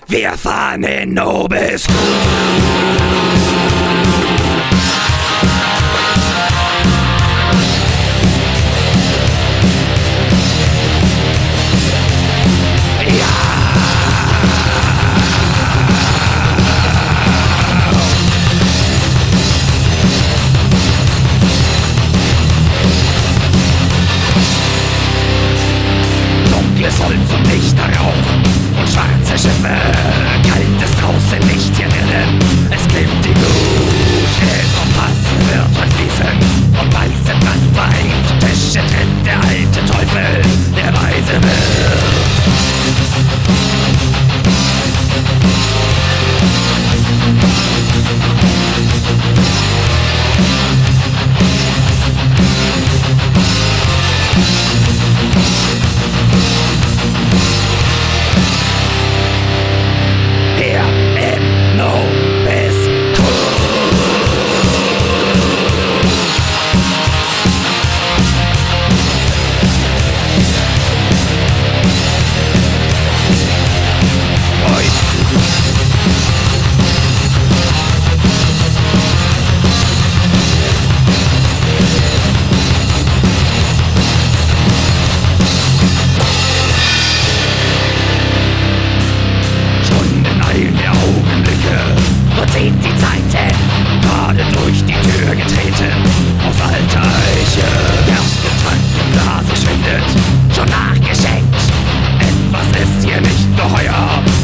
Wir fahren in Nobis. Holz und dichter Rauch und schwarze Schiffe, kalt ist draußen, nicht hier drinnen. Es gibt die Glut, in vom Fass wird heute fließen und weiße Brandwein, Tische tritt der alte Teufel, der weise wird. Sieht die Zeiten, gerade durch die Tür getreten, aus alter Eiche, erste Trank im Glas schwindet, schon nachgeschenkt, etwas ist hier nicht geheuer.